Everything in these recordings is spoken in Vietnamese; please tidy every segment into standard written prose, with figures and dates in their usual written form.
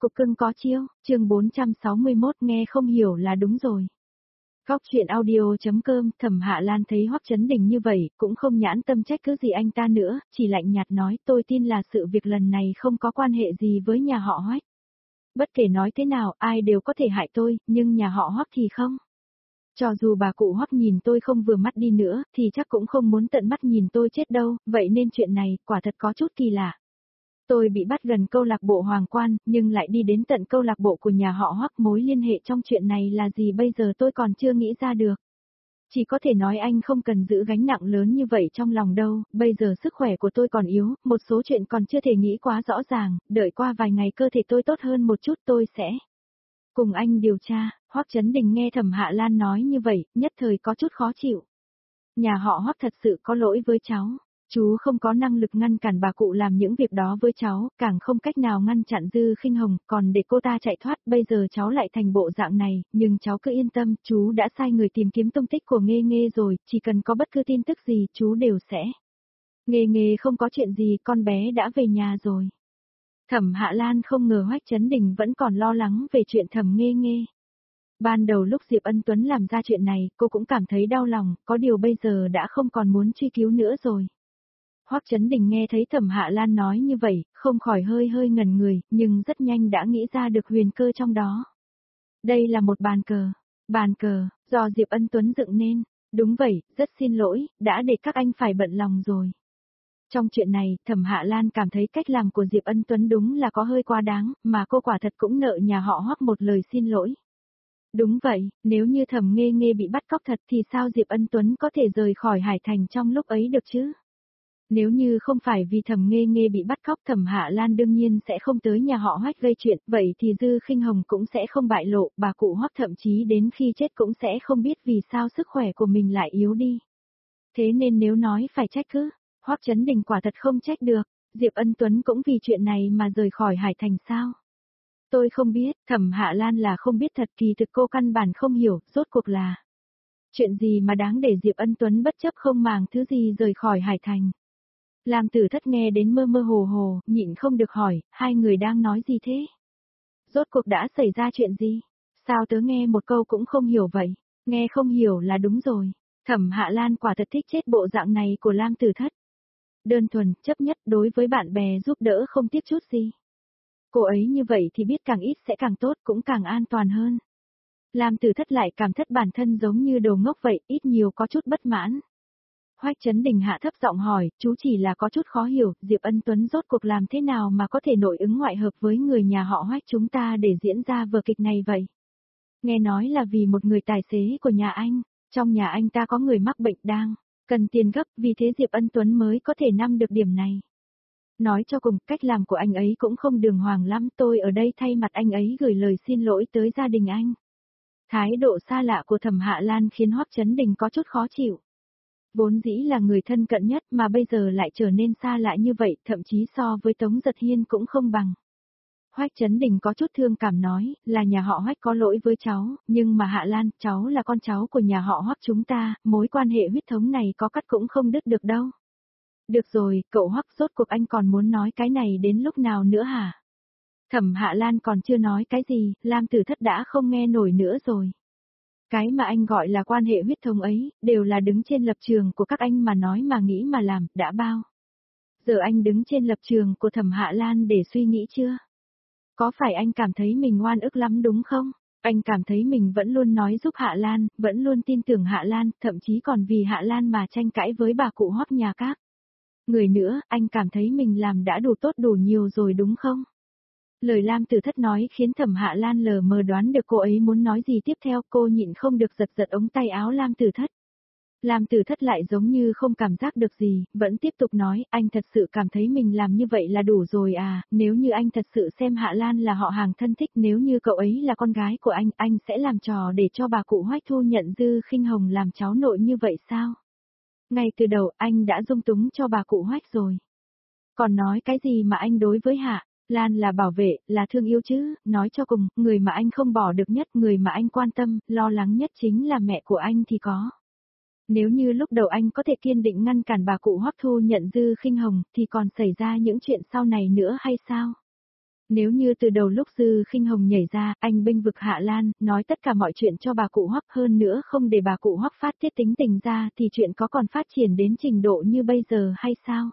cục cưng có chiêu, chương 461 nghe không hiểu là đúng rồi. Góc chuyện audio.com. Thẩm Hạ Lan thấy Hoắc Chấn Đình như vậy, cũng không nhãn tâm trách cứ gì anh ta nữa, chỉ lạnh nhạt nói tôi tin là sự việc lần này không có quan hệ gì với nhà họ Hoắc. Bất kể nói thế nào, ai đều có thể hại tôi, nhưng nhà họ Hoắc thì không. Cho dù bà cụ Hoắc nhìn tôi không vừa mắt đi nữa, thì chắc cũng không muốn tận mắt nhìn tôi chết đâu, vậy nên chuyện này, quả thật có chút kỳ lạ. Tôi bị bắt gần câu lạc bộ Hoàng Quan, nhưng lại đi đến tận câu lạc bộ của nhà họ Hoắc, mối liên hệ trong chuyện này là gì bây giờ tôi còn chưa nghĩ ra được. Chỉ có thể nói anh không cần giữ gánh nặng lớn như vậy trong lòng đâu, bây giờ sức khỏe của tôi còn yếu, một số chuyện còn chưa thể nghĩ quá rõ ràng, đợi qua vài ngày cơ thể tôi tốt hơn một chút tôi sẽ cùng anh điều tra. Hoắc Chấn Đình nghe Thẩm Hạ Lan nói như vậy, nhất thời có chút khó chịu. Nhà họ Hoắc thật sự có lỗi với cháu. Chú không có năng lực ngăn cản bà cụ làm những việc đó với cháu, càng không cách nào ngăn chặn Dư Khinh Hồng, còn để cô ta chạy thoát, bây giờ cháu lại thành bộ dạng này, nhưng cháu cứ yên tâm, chú đã sai người tìm kiếm tung tích của Nghê Nghê rồi, chỉ cần có bất cứ tin tức gì, chú đều sẽ. Nghê Nghê không có chuyện gì, con bé đã về nhà rồi. Thẩm Hạ Lan không ngờ Hoắc Chấn Đình vẫn còn lo lắng về chuyện Thẩm Nghê Nghê. Ban đầu lúc Diệp Ân Tuấn làm ra chuyện này, cô cũng cảm thấy đau lòng, có điều bây giờ đã không còn muốn truy cứu nữa rồi. Hoắc Chấn Đình nghe thấy Thẩm Hạ Lan nói như vậy, không khỏi hơi ngẩn người, nhưng rất nhanh đã nghĩ ra được huyền cơ trong đó. Đây là một bàn cờ, do Diệp Ân Tuấn dựng nên. Đúng vậy, rất xin lỗi, đã để các anh phải bận lòng rồi. Trong chuyện này, Thẩm Hạ Lan cảm thấy cách làm của Diệp Ân Tuấn đúng là có hơi quá đáng, mà cô quả thật cũng nợ nhà họ Hoắc một lời xin lỗi. Đúng vậy, nếu như Thẩm Nghê Nghê bị bắt cóc thật thì sao Diệp Ân Tuấn có thể rời khỏi Hải Thành trong lúc ấy được chứ? Nếu như không phải vì Thẩm Nghê Nghê bị bắt cóc, Thẩm Hạ Lan đương nhiên sẽ không tới nhà họ Hoắc gây chuyện, vậy thì Dư Khinh Hồng cũng sẽ không bại lộ, bà cụ Hoắc thậm chí đến khi chết cũng sẽ không biết vì sao sức khỏe của mình lại yếu đi. Thế nên nếu nói phải trách cứ, Hoắc Chấn Đình quả thật không trách được, Diệp Ân Tuấn cũng vì chuyện này mà rời khỏi Hải Thành sao? Tôi không biết, Thẩm Hạ Lan là không biết thật, kỳ thực cô căn bản không hiểu, rốt cuộc là chuyện gì mà đáng để Diệp Ân Tuấn bất chấp không màng thứ gì rời khỏi Hải Thành. Lam Tử Thất nghe đến mơ hồ, nhịn không được hỏi, hai người đang nói gì thế? Rốt cuộc đã xảy ra chuyện gì? Sao tớ nghe một câu cũng không hiểu vậy? Nghe không hiểu là đúng rồi. Thẩm Hạ Lan quả thật thích chết bộ dạng này của Lam Tử Thất. Đơn thuần, chấp nhất đối với bạn bè giúp đỡ không tiếc chút gì. Cô ấy như vậy thì biết càng ít sẽ càng tốt, cũng càng an toàn hơn. Lam Tử Thất lại cảm thất bản thân giống như đồ ngốc vậy, ít nhiều có chút bất mãn. Hoắc Chấn Đình hạ thấp giọng hỏi, chú chỉ là có chút khó hiểu, Diệp Ân Tuấn rốt cuộc làm thế nào mà có thể nội ứng ngoại hợp với người nhà họ Hoắc chúng ta để diễn ra vở kịch này vậy? Nghe nói là vì một người tài xế của nhà anh, trong nhà anh ta có người mắc bệnh đang cần tiền gấp, vì thế Diệp Ân Tuấn mới có thể nắm được điểm này. Nói cho cùng, cách làm của anh ấy cũng không đường hoàng lắm, tôi ở đây thay mặt anh ấy gửi lời xin lỗi tới gia đình anh. Thái độ xa lạ của Thẩm Hạ Lan khiến Hoắc Chấn Đình có chút khó chịu. Vốn dĩ là người thân cận nhất mà bây giờ lại trở nên xa lạ như vậy, thậm chí so với Tống Giật Hiên cũng không bằng. Hoắc Chấn Đình có chút thương cảm nói, là nhà họ Hoắc có lỗi với cháu, nhưng mà Hạ Lan, cháu là con cháu của nhà họ Hoắc chúng ta, mối quan hệ huyết thống này có cắt cũng không đứt được đâu. Được rồi, cậu Hoắc, rốt cuộc anh còn muốn nói cái này đến lúc nào nữa hả? Thẩm Hạ Lan còn chưa nói cái gì, Lam Tử Thất đã không nghe nổi nữa rồi. Cái mà anh gọi là quan hệ huyết thống ấy, đều là đứng trên lập trường của các anh mà nói mà nghĩ mà làm, đã bao. Giờ anh đứng trên lập trường của Thẩm Hạ Lan để suy nghĩ chưa? Có phải anh cảm thấy mình oan ức lắm đúng không? Anh cảm thấy mình vẫn luôn nói giúp Hạ Lan, vẫn luôn tin tưởng Hạ Lan, thậm chí còn vì Hạ Lan mà tranh cãi với bà cụ Hoắc nhà các người nữa, anh cảm thấy mình làm đã đủ tốt đủ nhiều rồi đúng không? Lời Lam Tử Thất nói khiến Thẩm Hạ Lan lờ mờ đoán được cô ấy muốn nói gì tiếp theo, cô nhịn không được giật ống tay áo Lam Tử Thất. Lam Tử Thất lại giống như không cảm giác được gì, vẫn tiếp tục nói, anh thật sự cảm thấy mình làm như vậy là đủ rồi à, nếu như anh thật sự xem Hạ Lan là họ hàng thân thích, nếu như cậu ấy là con gái của anh sẽ làm trò để cho bà cụ Hoắc thu nhận Dư Khinh Hồng làm cháu nội như vậy sao? Ngay từ đầu anh đã dung túng cho bà cụ Hoắc rồi. Còn nói cái gì mà anh đối với Hạ Lan là bảo vệ, là thương yêu chứ, nói cho cùng, người mà anh không bỏ được nhất, người mà anh quan tâm, lo lắng nhất chính là mẹ của anh thì có. Nếu như lúc đầu anh có thể kiên định ngăn cản bà cụ Hoắc thu nhận Dư Khinh Hồng, thì còn xảy ra những chuyện sau này nữa hay sao? Nếu như từ đầu lúc Dư Khinh Hồng nhảy ra, anh bênh vực Hạ Lan, nói tất cả mọi chuyện cho bà cụ Hoắc hơn nữa không để bà cụ Hoắc phát tiết tính tình ra thì chuyện có còn phát triển đến trình độ như bây giờ hay sao?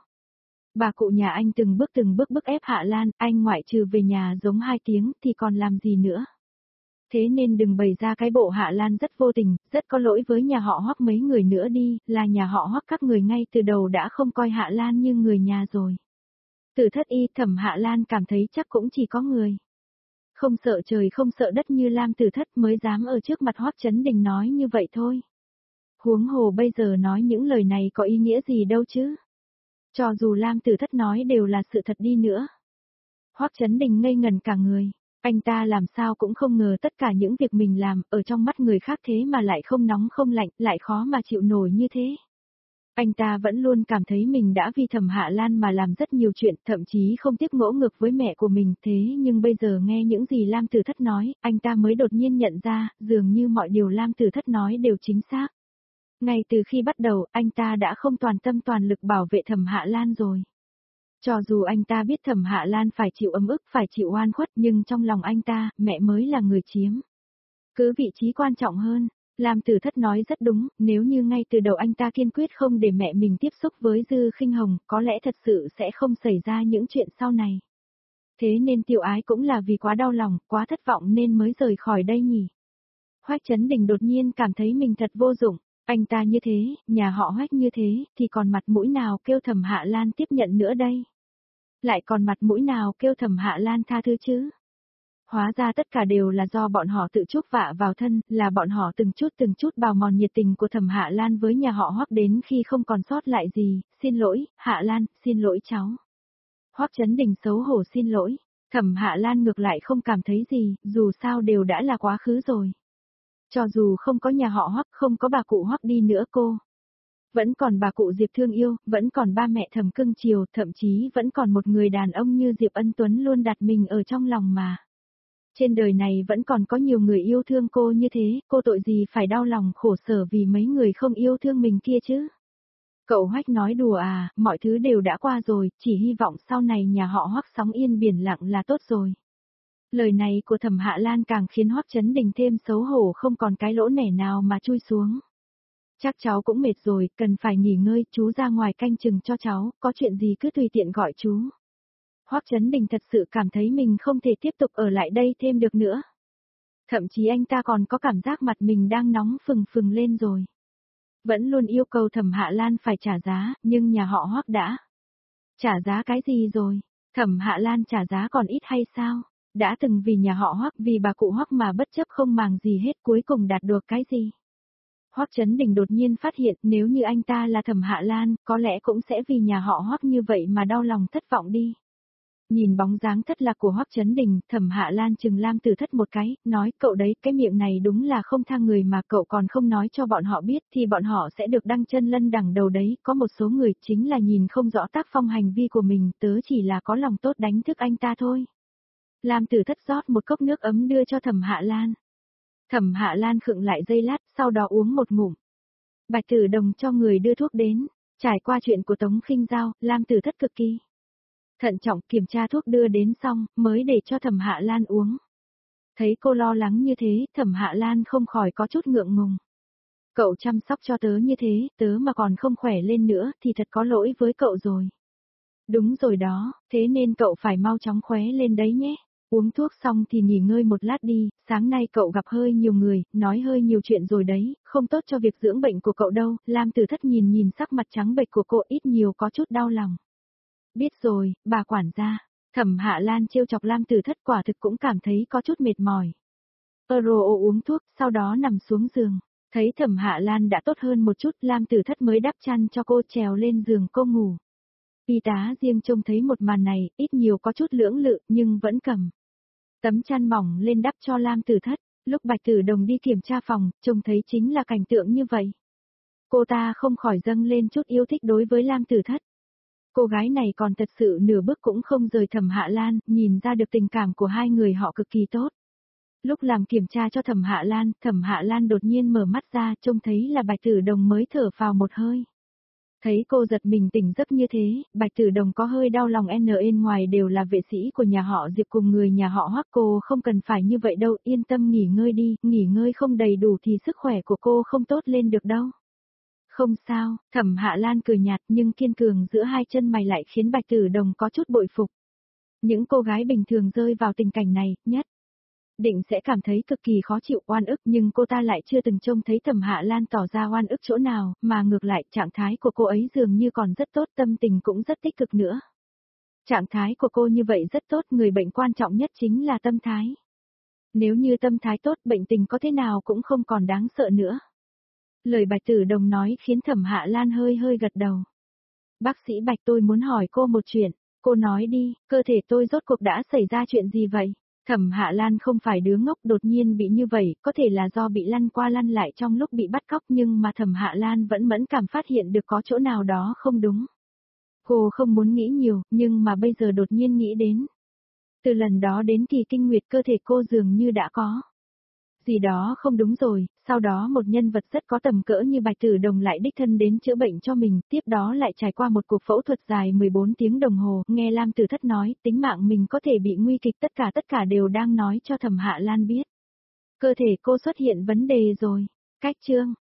Bà cụ nhà anh từng bước bức ép Hạ Lan, anh ngoại trừ về nhà giống 2 tiếng thì còn làm gì nữa? Thế nên đừng bày ra cái bộ Hạ Lan rất vô tình, rất có lỗi với nhà họ Hoắc mấy người nữa đi, là nhà họ Hoắc các người ngay từ đầu đã không coi Hạ Lan như người nhà rồi. Từ Thất Y, Thẩm Hạ Lan cảm thấy chắc cũng chỉ có người không sợ trời không sợ đất như Lam Tử Thất mới dám ở trước mặt Hoắc Chấn Đình nói như vậy thôi. Huống hồ bây giờ nói những lời này có ý nghĩa gì đâu chứ. Cho dù Lam Tử Thất nói đều là sự thật đi nữa. Hoắc Chấn Đình ngây ngẩn cả người. Anh ta làm sao cũng không ngờ tất cả những việc mình làm ở trong mắt người khác thế mà lại không nóng không lạnh, lại khó mà chịu nổi như thế. Anh ta vẫn luôn cảm thấy mình đã vì Thẩm Hạ Lan mà làm rất nhiều chuyện, thậm chí không tiếc ngỗ ngược với mẹ của mình, thế nhưng bây giờ nghe những gì Lam Tử Thất nói, anh ta mới đột nhiên nhận ra, dường như mọi điều Lam Tử Thất nói đều chính xác. Ngay từ khi bắt đầu, anh ta đã không toàn tâm toàn lực bảo vệ Thẩm Hạ Lan rồi. Cho dù anh ta biết Thẩm Hạ Lan phải chịu ấm ức, phải chịu oan khuất, nhưng trong lòng anh ta, mẹ mới là người chiếm cứ vị trí quan trọng hơn. Lam Tử Thất nói rất đúng, nếu như ngay từ đầu anh ta kiên quyết không để mẹ mình tiếp xúc với Dư Khinh Hồng, có lẽ thật sự sẽ không xảy ra những chuyện sau này. Thế nên Tiểu Ái cũng là vì quá đau lòng, quá thất vọng nên mới rời khỏi đây nhỉ. Hoắc Chấn Đình đột nhiên cảm thấy mình thật vô dụng, anh ta như thế, nhà họ Hoắc như thế, thì còn mặt mũi nào kêu Thẩm Hạ Lan tiếp nhận nữa đây? Lại còn mặt mũi nào kêu Thẩm Hạ Lan tha thứ chứ? Hóa ra tất cả đều là do bọn họ tự chuốc vạ vào thân, là bọn họ từng chút bào mòn nhiệt tình của Thẩm Hạ Lan với nhà họ Hoắc đến khi không còn sót lại gì, xin lỗi, Hạ Lan, xin lỗi cháu. Hoắc Chấn Đình xấu hổ xin lỗi, Thẩm Hạ Lan ngược lại không cảm thấy gì, dù sao đều đã là quá khứ rồi. Cho dù không có nhà họ Hoắc, không có bà cụ Hoắc đi nữa cô. Vẫn còn bà cụ Diệp thương yêu, vẫn còn ba mẹ Thẩm cưng chiều, thậm chí vẫn còn một người đàn ông như Diệp Ân Tuấn luôn đặt mình ở trong lòng mà. Trên đời này vẫn còn có nhiều người yêu thương cô như thế, cô tội gì phải đau lòng khổ sở vì mấy người không yêu thương mình kia chứ. Cậu Hoắc nói đùa à, mọi thứ đều đã qua rồi, chỉ hy vọng sau này nhà họ Hoắc sóng yên biển lặng là tốt rồi. Lời này của Thẩm Hạ Lan càng khiến Hoắc Chấn Đình thêm xấu hổ không còn cái lỗ nẻ nào mà chui xuống. Chắc cháu cũng mệt rồi, cần phải nghỉ ngơi, chú ra ngoài canh chừng cho cháu, có chuyện gì cứ tùy tiện gọi chú. Hoắc Chấn Đình thật sự cảm thấy mình không thể tiếp tục ở lại đây thêm được nữa. Thậm chí anh ta còn có cảm giác mặt mình đang nóng phừng phừng lên rồi. Vẫn luôn yêu cầu Thẩm Hạ Lan phải trả giá, nhưng nhà họ Hoắc đã trả giá cái gì rồi? Thẩm Hạ Lan trả giá còn ít hay sao? Đã từng vì nhà họ Hoắc, vì bà cụ Hoắc mà bất chấp không màng gì hết, cuối cùng đạt được cái gì? Hoắc Chấn Đình đột nhiên phát hiện nếu như anh ta là Thẩm Hạ Lan, có lẽ cũng sẽ vì nhà họ Hoắc như vậy mà đau lòng thất vọng đi. Nhìn bóng dáng thất lạc của Hoắc Chấn Đình, Thẩm Hạ Lan chừng Lam Tử Thất một cái, nói cậu đấy, cái miệng này đúng là không tha người mà cậu còn không nói cho bọn họ biết thì bọn họ sẽ được đăng chân lân đằng đầu đấy, có một số người chính là nhìn không rõ tác phong hành vi của mình, tớ chỉ là có lòng tốt đánh thức anh ta thôi. Lam Tử Thất rót một cốc nước ấm đưa cho Thẩm Hạ Lan. Thẩm Hạ Lan khựng lại giây lát, sau đó uống một ngụm. Bạch Tử Đồng cho người đưa thuốc đến, trải qua chuyện của Tống Khinh Giao, Lam Tử Thất cực kỳ thận trọng kiểm tra thuốc đưa đến xong, mới để cho Thẩm Hạ Lan uống. Thấy cô lo lắng như thế, Thẩm Hạ Lan không khỏi có chút ngượng ngùng. Cậu chăm sóc cho tớ như thế, tớ mà còn không khỏe lên nữa, thì thật có lỗi với cậu rồi. Đúng rồi đó, thế nên cậu phải mau chóng khỏe lên đấy nhé. Uống thuốc xong thì nghỉ ngơi một lát đi, sáng nay cậu gặp hơi nhiều người, nói hơi nhiều chuyện rồi đấy, không tốt cho việc dưỡng bệnh của cậu đâu. Lam Tử Thất nhìn sắc mặt trắng bệch của cô ít nhiều có chút đau lòng. Biết rồi, bà quản gia. Thẩm Hạ Lan trêu chọc Lam Tử Thất quả thực cũng cảm thấy có chút mệt mỏi. Euro uống thuốc, sau đó nằm xuống giường. Thấy Thẩm Hạ Lan đã tốt hơn một chút, Lam Tử Thất mới đắp chăn cho cô trèo lên giường cô ngủ. Y tá riêng trông thấy một màn này, ít nhiều có chút lưỡng lự, nhưng vẫn cầm tấm chăn mỏng lên đắp cho Lam Tử Thất. Lúc Bạch Tử Đồng đi kiểm tra phòng, trông thấy chính là cảnh tượng như vậy. Cô ta không khỏi dâng lên chút yêu thích đối với Lam Tử Thất. Cô gái này còn thật sự nửa bước cũng không rời Thẩm Hạ Lan, nhìn ra được tình cảm của hai người họ cực kỳ tốt. Lúc làm kiểm tra cho Thẩm Hạ Lan đột nhiên mở mắt ra, trông thấy là Bạch Tử Đồng mới thở phào một hơi. Thấy cô giật mình tỉnh giấc như thế, Bạch Tử Đồng có hơi đau lòng bên ngoài đều là vệ sĩ của nhà họ Diệp cùng người nhà họ Hoắc, cô không cần phải như vậy đâu, yên tâm nghỉ ngơi đi, nghỉ ngơi không đầy đủ thì sức khỏe của cô không tốt lên được đâu. Không sao, Thẩm Hạ Lan cười nhạt nhưng kiên cường giữa hai chân mày lại khiến Bạch Tử Đồng có chút bội phục. Những cô gái bình thường rơi vào tình cảnh này, nhất định sẽ cảm thấy cực kỳ khó chịu oan ức nhưng cô ta lại chưa từng trông thấy Thẩm Hạ Lan tỏ ra oan ức chỗ nào, mà ngược lại trạng thái của cô ấy dường như còn rất tốt, tâm tình cũng rất tích cực nữa. Trạng thái của cô như vậy rất tốt, người bệnh quan trọng nhất chính là tâm thái. Nếu như tâm thái tốt, bệnh tình có thế nào cũng không còn đáng sợ nữa. Lời Bạch Tử Đồng nói khiến Thẩm Hạ Lan hơi hơi gật đầu. Bác sĩ Bạch, tôi muốn hỏi cô một chuyện. Cô nói đi, cơ thể tôi rốt cuộc đã xảy ra chuyện gì vậy? Thẩm Hạ Lan không phải đứa ngốc, đột nhiên bị như vậy, có thể là do bị lăn qua lăn lại trong lúc bị bắt cóc nhưng mà Thẩm Hạ Lan vẫn mẫn cảm phát hiện được có chỗ nào đó không đúng. Cô không muốn nghĩ nhiều, nhưng mà bây giờ đột nhiên nghĩ đến. Từ lần đó đến kỳ kinh nguyệt cơ thể cô dường như đã có gì đó không đúng rồi, sau đó một nhân vật rất có tầm cỡ như Bạch Tử Đồng lại đích thân đến chữa bệnh cho mình, tiếp đó lại trải qua một cuộc phẫu thuật dài 14 tiếng đồng hồ, nghe Lam Tử Thất nói, tính mạng mình có thể bị nguy kịch, tất cả đều đang nói cho Thẩm Hạ Lan biết. Cơ thể cô xuất hiện vấn đề rồi. Cách chương